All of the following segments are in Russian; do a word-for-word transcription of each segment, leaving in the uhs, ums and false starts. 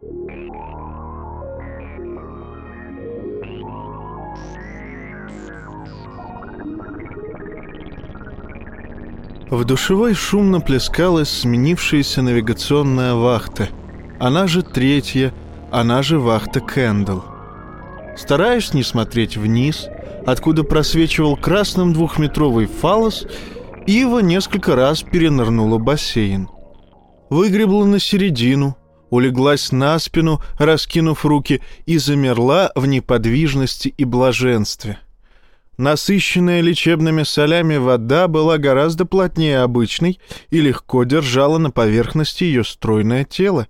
В душевой шумно плескалась сменившаяся навигационная вахта. Она же третья, она же вахта Кэндл. Стараясь не смотреть вниз, откуда просвечивал красным двухметровый фаллос, Ива несколько раз перенырнула бассейн. Выгребла на середину, улеглась на спину, раскинув руки, и замерла в неподвижности и блаженстве. Насыщенная лечебными солями вода была гораздо плотнее обычной и легко держала на поверхности ее стройное тело.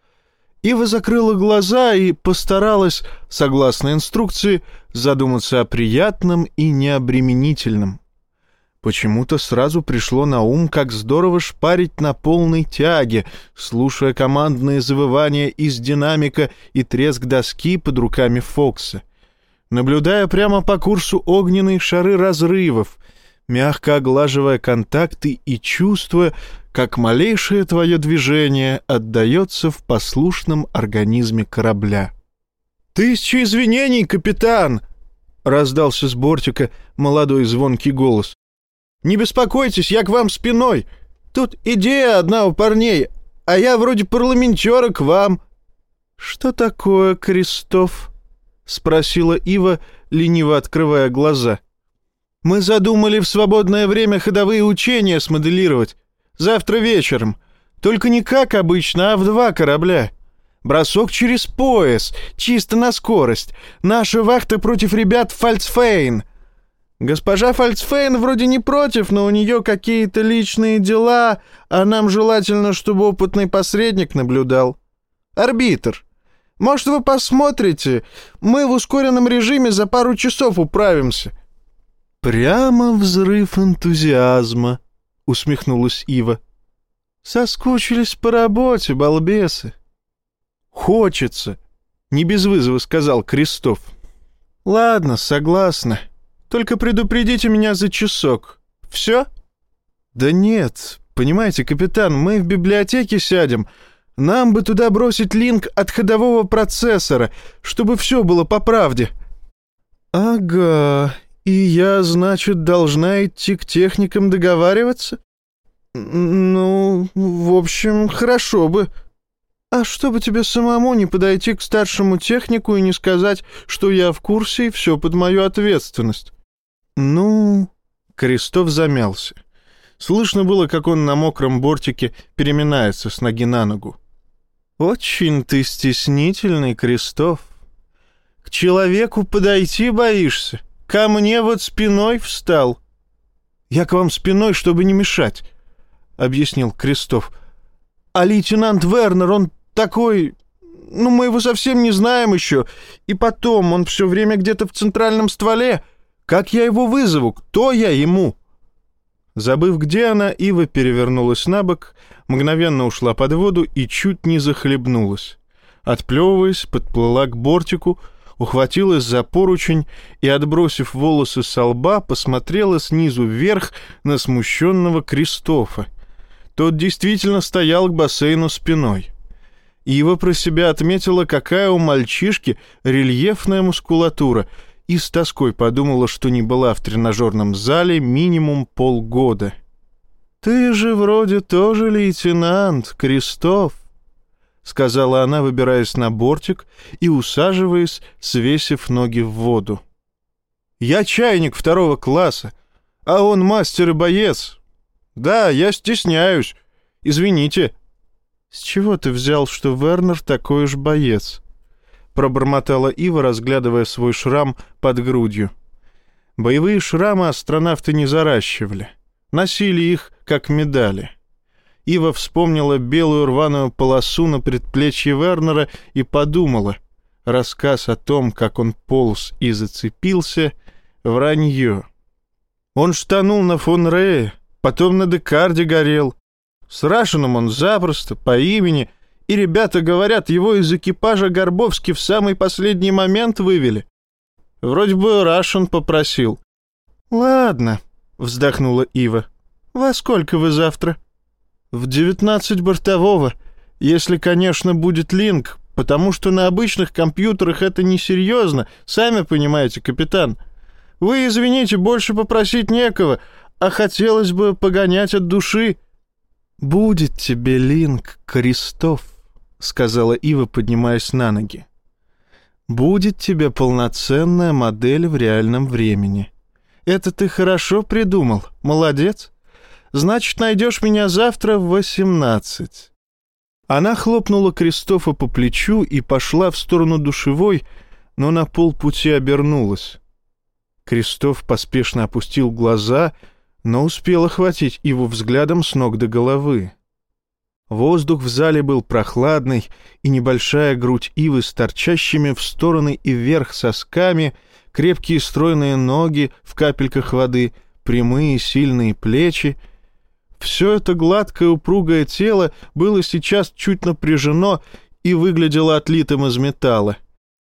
Ива закрыла глаза и постаралась, согласно инструкции, задуматься о приятном и необременительном. Почему-то сразу пришло на ум, как здорово шпарить на полной тяге, слушая командные завывания из динамика и треск доски под руками Фокса, наблюдая прямо по курсу огненные шары разрывов, мягко оглаживая контакты и чувствуя, как малейшее твое движение отдается в послушном организме корабля. «Тысяча извинений, капитан!» — раздался с бортика молодой звонкий голос. «Не беспокойтесь, я к вам спиной. Тут идея одна у парней, а я вроде парламентера к вам». «Что такое, Крестов?» — спросила Ива, лениво открывая глаза. «Мы задумали в свободное время ходовые учения смоделировать. Завтра вечером. Только не как обычно, а в два корабля. Бросок через пояс, чисто на скорость. Наша вахта против ребят Фальцфейн. Госпожа Фальцфейн вроде не против, но у нее какие-то личные дела, а нам желательно, чтобы опытный посредник наблюдал. Арбитр. Может, вы посмотрите? Мы в ускоренном режиме за пару часов управимся». «Прямо взрыв энтузиазма», — усмехнулась Ива. «Соскучились по работе, балбесы». «Хочется», — не без вызова сказал Крестов. «Ладно, согласна. Только предупредите меня за часок. Все?» «Да нет, понимаете, капитан, мы в библиотеке сядем. Нам бы туда бросить линк от ходового процессора, чтобы все было по правде». «Ага, и я, значит, должна идти к техникам договариваться? Ну, в общем, хорошо бы. А чтобы тебе самому не подойти к старшему технику и не сказать, что я в курсе и все под мою ответственность?» «Ну...» — Крестов замялся. Слышно было, как он на мокром бортике переминается с ноги на ногу. «Очень ты стеснительный, Крестов. К человеку подойти боишься. Ко мне вот спиной встал». «Я к вам спиной, чтобы не мешать», — объяснил Крестов. «А лейтенант Вернер, он такой... Ну, мы его совсем не знаем еще. И потом, он все время где-то в центральном стволе. Как я его вызову? Кто я ему?» Забыв, где она, Ива перевернулась на бок, мгновенно ушла под воду и чуть не захлебнулась. Отплевываясь, подплыла к бортику, ухватилась за поручень и, отбросив волосы со лба, посмотрела снизу вверх на смущенного Кристофа. Тот действительно стоял к бассейну спиной. Ива про себя отметила, какая у мальчишки рельефная мускулатура, и с тоской подумала, что не была в тренажерном зале минимум полгода. «Ты же вроде тоже лейтенант, Крестов», — сказала она, выбираясь на бортик и усаживаясь, свесив ноги в воду. «Я чайник второго класса, а он мастер и боец. Да, я стесняюсь. Извините». «С чего ты взял, что Вернер такой уж боец?» — пробормотала Ива, разглядывая свой шрам под грудью. Боевые шрамы астронавты не заращивали. Носили их, как медали. Ива вспомнила белую рваную полосу на предплечье Вернера и подумала. Рассказ о том, как он полз и зацепился, — вранье. Он штанул на фон Рее, потом на Декарде горел. С Рашином он запросто, по имени, и ребята говорят, его из экипажа Горбовски в самый последний момент вывели. Вроде бы Рашин попросил. «Ладно», — вздохнула Ива. «Во сколько вы завтра?» «В девятнадцать бортового, если, конечно, будет линк. потому что на обычных компьютерах это несерьезно, сами понимаете, капитан. Вы, извините, больше попросить некого, а хотелось бы погонять от души». «Будет тебе, Линк, Крестов», — сказала Ива, поднимаясь на ноги. «Будет тебе полноценная модель в реальном времени. Это ты хорошо придумал, молодец. Значит, найдешь меня завтра в восемнадцать». Она хлопнула Кристофа по плечу и пошла в сторону душевой, но на полпути обернулась. Кристоф поспешно опустил глаза, но успел охватить Иву взглядом с ног до головы. Воздух в зале был прохладный, и небольшая грудь Ивы с торчащими в стороны и вверх сосками, крепкие стройные ноги в капельках воды, прямые сильные плечи — все это гладкое упругое тело было сейчас чуть напряжено и выглядело отлитым из металла.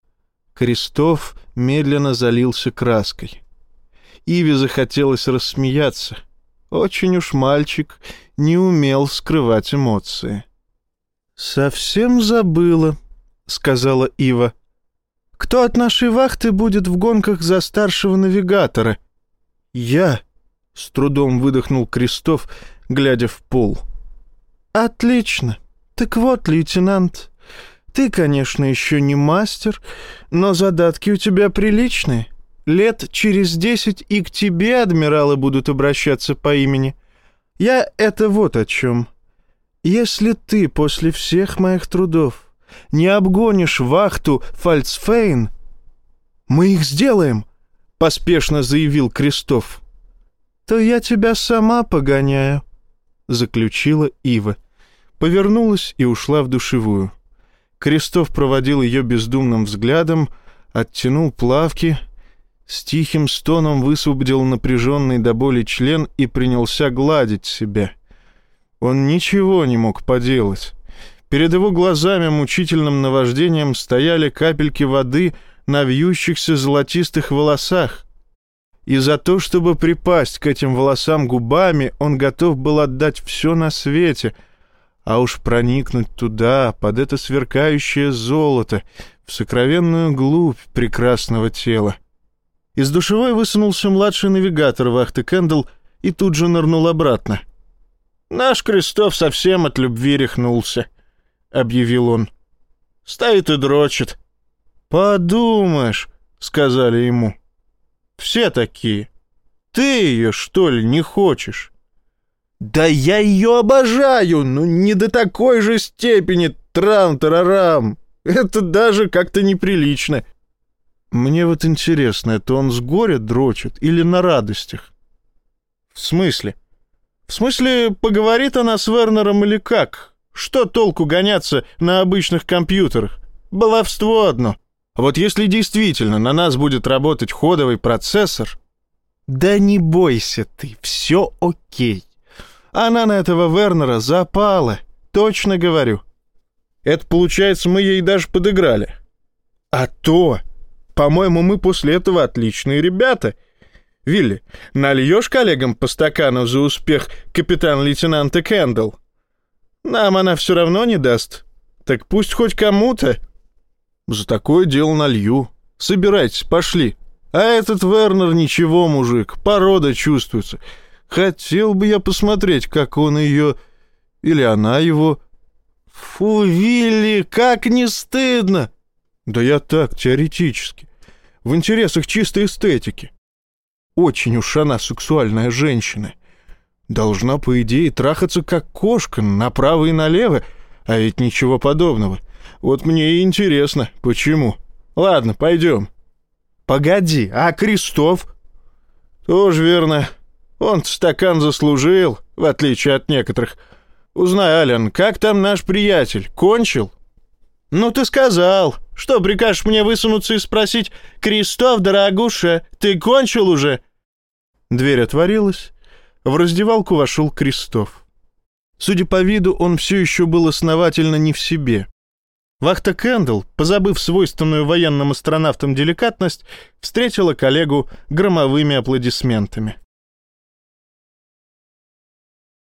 Крестов медленно залился краской. Иве захотелось рассмеяться. Очень уж мальчик не умел скрывать эмоции. «Совсем забыла», — сказала Ива. «Кто от нашей вахты будет в гонках за старшего навигатора?» «Я», — с трудом выдохнул Крестов, глядя в пол. «Отлично. Так вот, лейтенант, ты, конечно, еще не мастер, но задатки у тебя приличные. Лет через десять и к тебе адмиралы будут обращаться по имени. Я это вот о чем. Если ты после всех моих трудов не обгонишь вахту Фальцфейн, мы их сделаем», — поспешно заявил Крестов. «То я тебя сама погоняю», — заключила Ива. Повернулась и ушла в душевую. Крестов проводил ее бездумным взглядом, оттянул плавки, с тихим стоном высвободил напряженный до боли член и принялся гладить себя. Он ничего не мог поделать. Перед его глазами мучительным наваждением стояли капельки воды на вьющихся золотистых волосах. И за то, чтобы припасть к этим волосам губами, он готов был отдать все на свете, а уж проникнуть туда, под это сверкающее золото, в сокровенную глубь прекрасного тела. Из душевой высунулся младший навигатор вахты Кэндл и тут же нырнул обратно. «Наш Крестов совсем от любви рехнулся», — объявил он. «Стоит и дрочит». «Подумаешь», — сказали ему. «Все такие. Ты ее, что ли, не хочешь?» «Да я ее обожаю, но не до такой же степени, трам-тарарам. Это даже как-то неприлично». «Мне вот интересно, это он с горя дрочит или на радостях?» «В смысле? В смысле, поговорит она с Вернером или как? Что толку гоняться на обычных компьютерах? Баловство одно. А вот если действительно на нас будет работать ходовый процессор...» «Да не бойся ты, все окей. Она на этого Вернера запала, точно говорю. Это, получается, мы ей даже подыграли. А то... По-моему, мы после этого отличные ребята. Вилли, нальешь коллегам по стакану за успех капитан-лейтенанта Кэндл? Нам она все равно не даст. Так пусть хоть кому-то». «За такое дело налью. Собирайтесь, пошли. А этот Вернер ничего, мужик, порода чувствуется. Хотел бы я посмотреть, как он ее... Или она его...» «Фу, Вилли, как не стыдно!» «Да я так, теоретически. В интересах чистой эстетики. Очень уж она сексуальная женщина. Должна, по идее, трахаться как кошка, направо и налево, а ведь ничего подобного. Вот мне и интересно, почему. Ладно, пойдем». «Погоди, а Крестов?» «Тоже верно. Он стакан заслужил, в отличие от некоторых. Узнай, Ален, как там наш приятель? Кончил?» «Ну ты сказал. Что, прикажешь мне высунуться и спросить: Крестов, дорогуша, ты кончил уже?» Дверь отворилась. В раздевалку вошел Крестов. Судя по виду, он все еще был основательно не в себе. Вахта Кэндл, позабыв свойственную военным астронавтам деликатность, встретила коллегу громовыми аплодисментами.